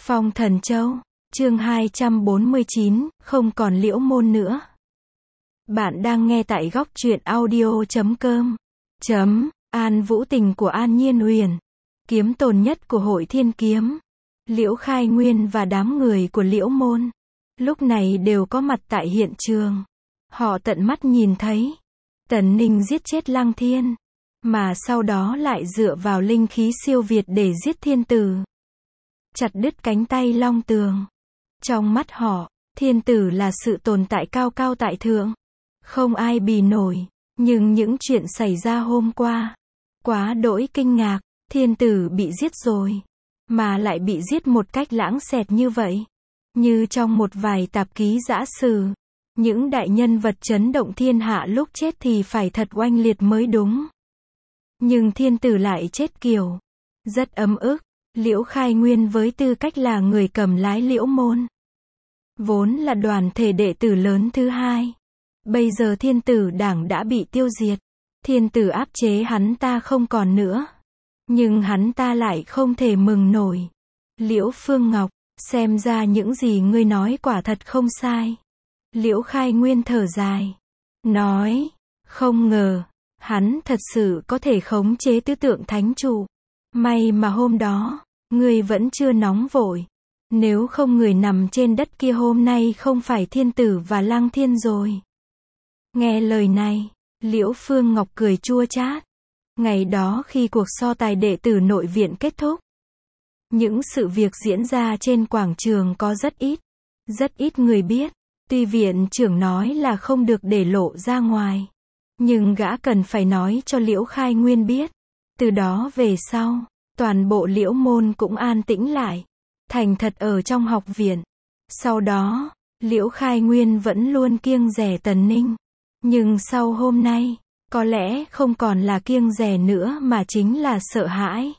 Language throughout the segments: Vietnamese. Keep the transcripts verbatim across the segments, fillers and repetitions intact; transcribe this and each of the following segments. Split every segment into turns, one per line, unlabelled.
Phong Thần Châu, chương hai trăm bốn mươi chín, không còn Liễu Môn nữa. Bạn đang nghe tại góc truyện audio chấm com. Chấm, An Vũ tình của An Nhiên Huyền. Kiếm tồn nhất của hội Thiên Kiếm. Liễu Khai Nguyên và đám người của Liễu Môn. Lúc này đều có mặt tại hiện trường. Họ tận mắt nhìn thấy. Tần Ninh giết chết Lăng Thiên. Mà sau đó lại dựa vào linh khí siêu việt để giết thiên tử. Chặt đứt cánh tay Long Tường. Trong mắt họ, thiên tử là sự tồn tại cao cao tại thượng. Không ai bì nổi. Nhưng những chuyện xảy ra hôm qua, quá đỗi kinh ngạc. Thiên tử bị giết rồi. Mà lại bị giết một cách lãng xẹt như vậy. Như trong một vài tạp ký giã sử. Những đại nhân vật chấn động thiên hạ lúc chết thì phải thật oanh liệt mới đúng. Nhưng thiên tử lại chết kiểu rất ấm ức. Liễu Khai Nguyên với tư cách là người cầm lái Liễu Môn, vốn là đoàn thể đệ tử lớn thứ hai. Bây giờ thiên tử đảng đã bị tiêu diệt. Thiên tử áp chế hắn ta không còn nữa. Nhưng hắn ta lại không thể mừng nổi. Liễu Phương Ngọc, xem ra những gì ngươi nói quả thật không sai. Liễu Khai Nguyên thở dài. Nói, không ngờ, hắn thật sự có thể khống chế tứ tượng thánh trụ. May mà hôm đó, ngươi vẫn chưa nóng vội. Nếu không người nằm trên đất kia hôm nay không phải thiên tử và Lăng Thiên rồi. Nghe lời này, Liễu Phương Ngọc cười chua chát. Ngày đó khi cuộc so tài đệ tử nội viện kết thúc, những sự việc diễn ra trên quảng trường có rất ít. Rất ít người biết. Tuy viện trưởng nói là không được để lộ ra ngoài. Nhưng gã cần phải nói cho Liễu Khai Nguyên biết. Từ đó về sau, toàn bộ Liễu Môn cũng an tĩnh lại. Thành thật ở trong học viện. Sau đó, Liễu Khai Nguyên vẫn luôn kiêng dè Tần Ninh. Nhưng sau hôm nay, có lẽ không còn là kiêng dè nữa mà chính là sợ hãi.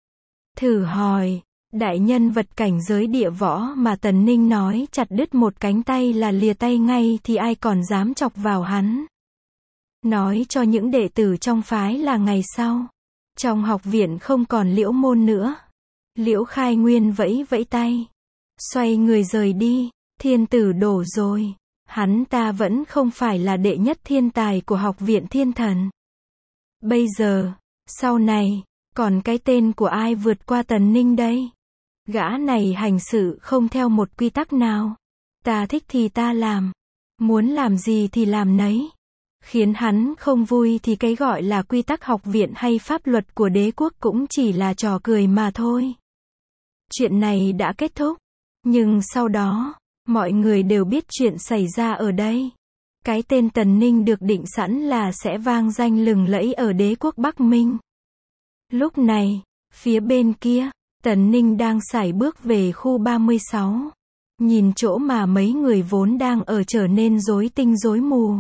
Thử hỏi, đại nhân vật cảnh giới địa võ mà Tần Ninh nói chặt đứt một cánh tay là lìa tay ngay thì ai còn dám chọc vào hắn. Nói cho những đệ tử trong phái là ngày sau, trong học viện không còn Liễu Môn nữa. Liễu Khai Nguyên vẫy vẫy tay, xoay người rời đi. Thiên tử đổ rồi. Hắn ta vẫn không phải là đệ nhất thiên tài của học viện Thiên Thần. Bây giờ, sau này, còn cái tên của ai vượt qua Tần Ninh đây? Gã này hành sự không theo một quy tắc nào. Ta thích thì ta làm. Muốn làm gì thì làm nấy. Khiến hắn không vui thì cái gọi là quy tắc học viện hay pháp luật của đế quốc cũng chỉ là trò cười mà thôi. Chuyện này đã kết thúc. Nhưng sau đó, mọi người đều biết chuyện xảy ra ở đây. Cái tên Tần Ninh được định sẵn là sẽ vang danh lừng lẫy ở đế quốc Bắc Minh. Lúc này, phía bên kia, Tần Ninh đang sải bước về khu ba mươi sáu. Nhìn chỗ mà mấy người vốn đang ở trở nên rối tinh rối mù.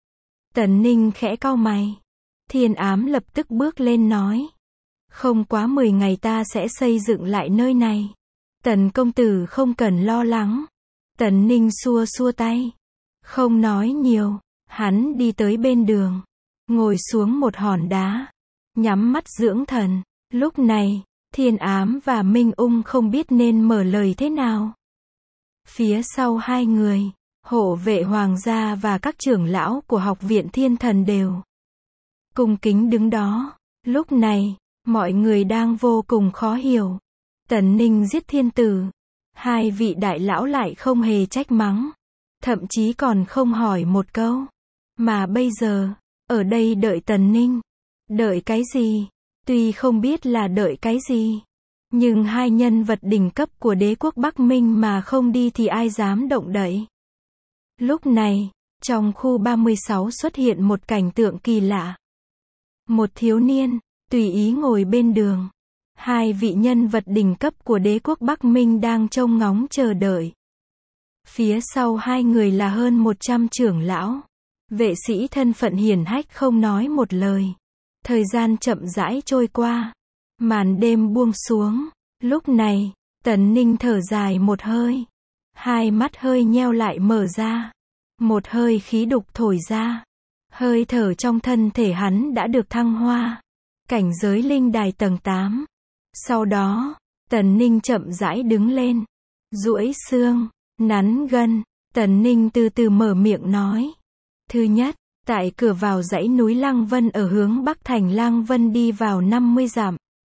Tần Ninh khẽ cau mày. Thiên Ám lập tức bước lên nói. Không quá mười ngày ta sẽ xây dựng lại nơi này. Tần công tử không cần lo lắng. Tần Ninh xua xua tay. Không nói nhiều. Hắn đi tới bên đường. Ngồi xuống một hòn đá. Nhắm mắt dưỡng thần. Lúc này, Thiên Ám và Minh Ung không biết nên mở lời thế nào. Phía sau hai người, hộ vệ hoàng gia và các trưởng lão của học viện Thiên Thần đều cung kính đứng đó. Lúc này, mọi người đang vô cùng khó hiểu. Tần Ninh giết thiên tử. Hai vị đại lão lại không hề trách mắng. Thậm chí còn không hỏi một câu. Mà bây giờ, ở đây đợi Tần Ninh. Đợi cái gì? Tuy không biết là đợi cái gì. Nhưng hai nhân vật đỉnh cấp của đế quốc Bắc Minh mà không đi thì ai dám động đậy. Lúc này, trong khu ba mươi sáu xuất hiện một cảnh tượng kỳ lạ. Một thiếu niên, tùy ý ngồi bên đường. Hai vị nhân vật đỉnh cấp của đế quốc Bắc Minh đang trông ngóng chờ đợi. Phía sau hai người là hơn một trăm trưởng lão. Vệ sĩ thân phận hiển hách không nói một lời. Thời gian chậm rãi trôi qua. Màn đêm buông xuống. Lúc này, Tần Ninh thở dài một hơi. Hai mắt hơi nheo lại mở ra. Một hơi khí đục thổi ra. Hơi thở trong thân thể hắn đã được thăng hoa. Cảnh giới linh đài tầng tám. Sau đó, Tần Ninh chậm rãi đứng lên. duỗi xương, nắn gân. Tần Ninh từ từ mở miệng nói. Thứ nhất, tại cửa vào dãy núi Lăng Vân ở hướng Bắc thành Lăng Vân đi vào năm mươi dặm.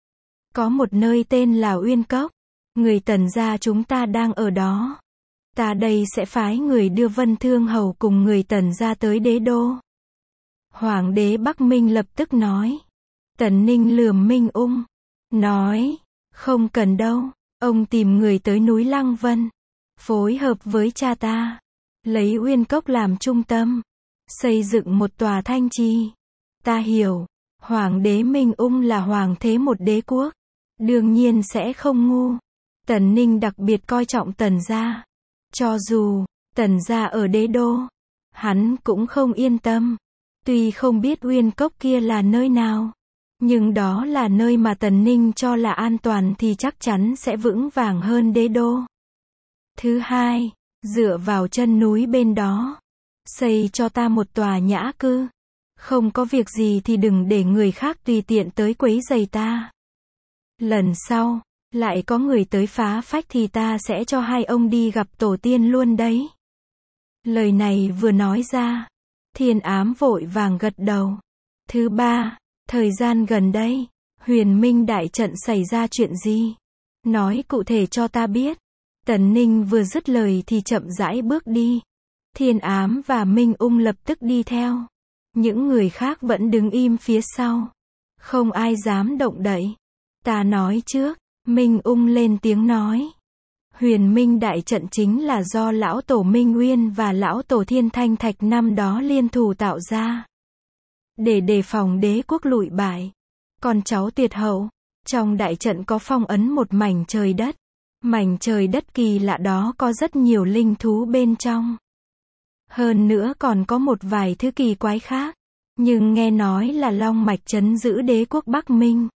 Có một nơi tên là Uyên Cốc. Người Tần gia chúng ta đang ở đó. Ta đây sẽ phái người đưa Vân Thương Hầu cùng người Tần gia tới đế đô. Hoàng đế Bắc Minh lập tức nói. Tần Ninh lườm Minh Ung. Nói. Không cần đâu. Ông tìm người tới núi Lăng Vân. Phối hợp với cha ta. Lấy Uyên Cốc làm trung tâm. Xây dựng một tòa thanh trì. Ta hiểu. Hoàng đế Minh Ung là hoàng thế một đế quốc. Đương nhiên sẽ không ngu. Tần Ninh đặc biệt coi trọng Tần gia. Cho dù Tần gia ở đế đô, hắn cũng không yên tâm. Tuy không biết Uyên Cốc kia là nơi nào, nhưng đó là nơi mà Tần Ninh cho là an toàn thì chắc chắn sẽ vững vàng hơn đế đô. Thứ hai, dựa vào chân núi bên đó, xây cho ta một tòa nhã cư. Không có việc gì thì đừng để người khác tùy tiện tới quấy rầy ta. Lần sau, lại có người tới phá phách thì ta sẽ cho hai ông đi gặp tổ tiên luôn đấy. Lời này vừa nói ra, Thiên Ám vội vàng gật đầu. Thứ ba, thời gian gần đây, Huyền Minh đại trận xảy ra chuyện gì? Nói cụ thể cho ta biết. Tần Ninh vừa dứt lời thì chậm rãi bước đi. Thiên Ám và Minh Ung lập tức đi theo. Những người khác vẫn đứng im phía sau. Không ai dám động đậy. Ta nói trước. Minh Ung lên tiếng nói. Huyền Minh đại trận chính là do lão tổ Minh Uyên và lão tổ Thiên Thanh Thạch năm đó liên thủ tạo ra. Để đề phòng đế quốc lụi bại. Con cháu tuyệt hậu. Trong đại trận có phong ấn một mảnh trời đất. Mảnh trời đất kỳ lạ đó có rất nhiều linh thú bên trong. Hơn nữa còn có một vài thứ kỳ quái khác. Nhưng nghe nói là long mạch trấn giữ đế quốc Bắc Minh.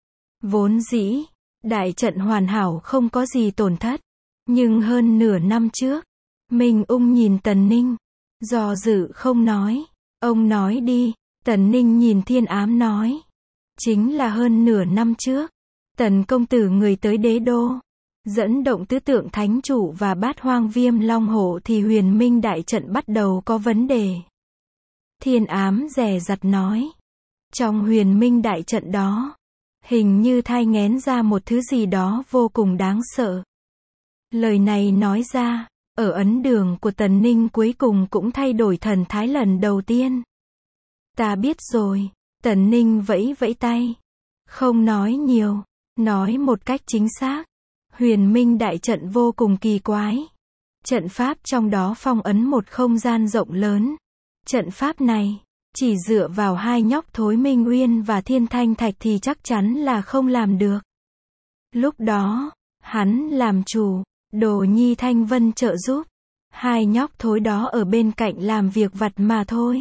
Vốn dĩ, đại trận hoàn hảo không có gì tổn thất. Nhưng hơn nửa năm trước, Minh Ung nhìn Tần Ninh. Do dự không nói. Ông nói đi. Tần Ninh nhìn Thiên Ám nói. Chính là hơn nửa năm trước. Tần công tử người tới đế đô. Dẫn động tứ tượng thánh chủ và bát hoang viêm long hổ thì Huyền Minh đại trận bắt đầu có vấn đề. Thiên Ám dè dặt nói. Trong Huyền Minh đại trận đó, hình như thai nghén ra một thứ gì đó vô cùng đáng sợ. Lời này nói ra, ở ấn đường của Tần Ninh cuối cùng cũng thay đổi thần thái lần đầu tiên. Ta biết rồi. Tần Ninh vẫy vẫy tay. Không nói nhiều. Nói một cách chính xác. Huyền Minh đại trận vô cùng kỳ quái. Trận pháp trong đó phong ấn một không gian rộng lớn. Trận pháp này, chỉ dựa vào hai nhóc thối Minh Uyên và Thiên Thanh Thạch thì chắc chắn là không làm được. Lúc đó, hắn làm chủ, Đồ Nhi Thanh Vân trợ giúp. Hai nhóc thối đó ở bên cạnh làm việc vặt mà thôi.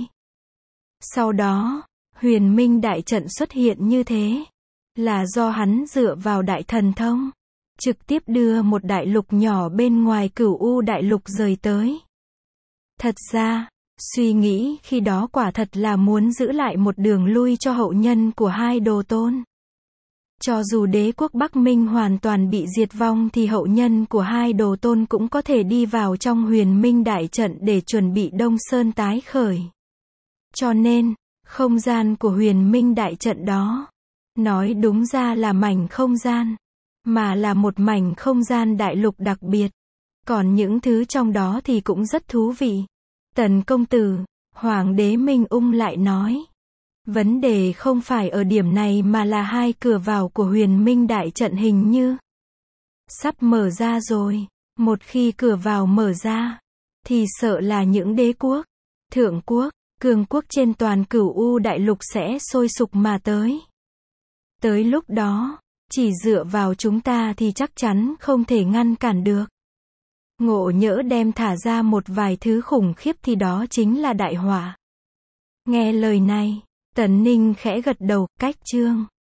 Sau đó, Huyền Minh đại trận xuất hiện như thế, là do hắn dựa vào đại thần thông, trực tiếp đưa một đại lục nhỏ bên ngoài Cửu U đại lục rời tới. Thật ra, suy nghĩ khi đó quả thật là muốn giữ lại một đường lui cho hậu nhân của hai đồ tôn. Cho dù đế quốc Bắc Minh hoàn toàn bị diệt vong thì hậu nhân của hai đồ tôn cũng có thể đi vào trong Huyền Minh đại trận để chuẩn bị Đông Sơn tái khởi. Cho nên, không gian của Huyền Minh đại trận đó, nói đúng ra là mảnh không gian, mà là một mảnh không gian đại lục đặc biệt. Còn những thứ trong đó thì cũng rất thú vị. Tần công tử, Hoàng đế Minh Ung lại nói. Vấn đề không phải ở điểm này mà là hai cửa vào của Huyền Minh đại trận hình như sắp mở ra rồi. Một khi cửa vào mở ra, thì sợ là những đế quốc, thượng quốc, cường quốc trên toàn Cửu U đại lục sẽ sôi sục mà tới. Tới lúc đó, chỉ dựa vào chúng ta thì chắc chắn không thể ngăn cản được. Ngộ nhỡ đem thả ra một vài thứ khủng khiếp thì đó chính là đại họa. Nghe lời này, Tần Ninh khẽ gật đầu, cách chương.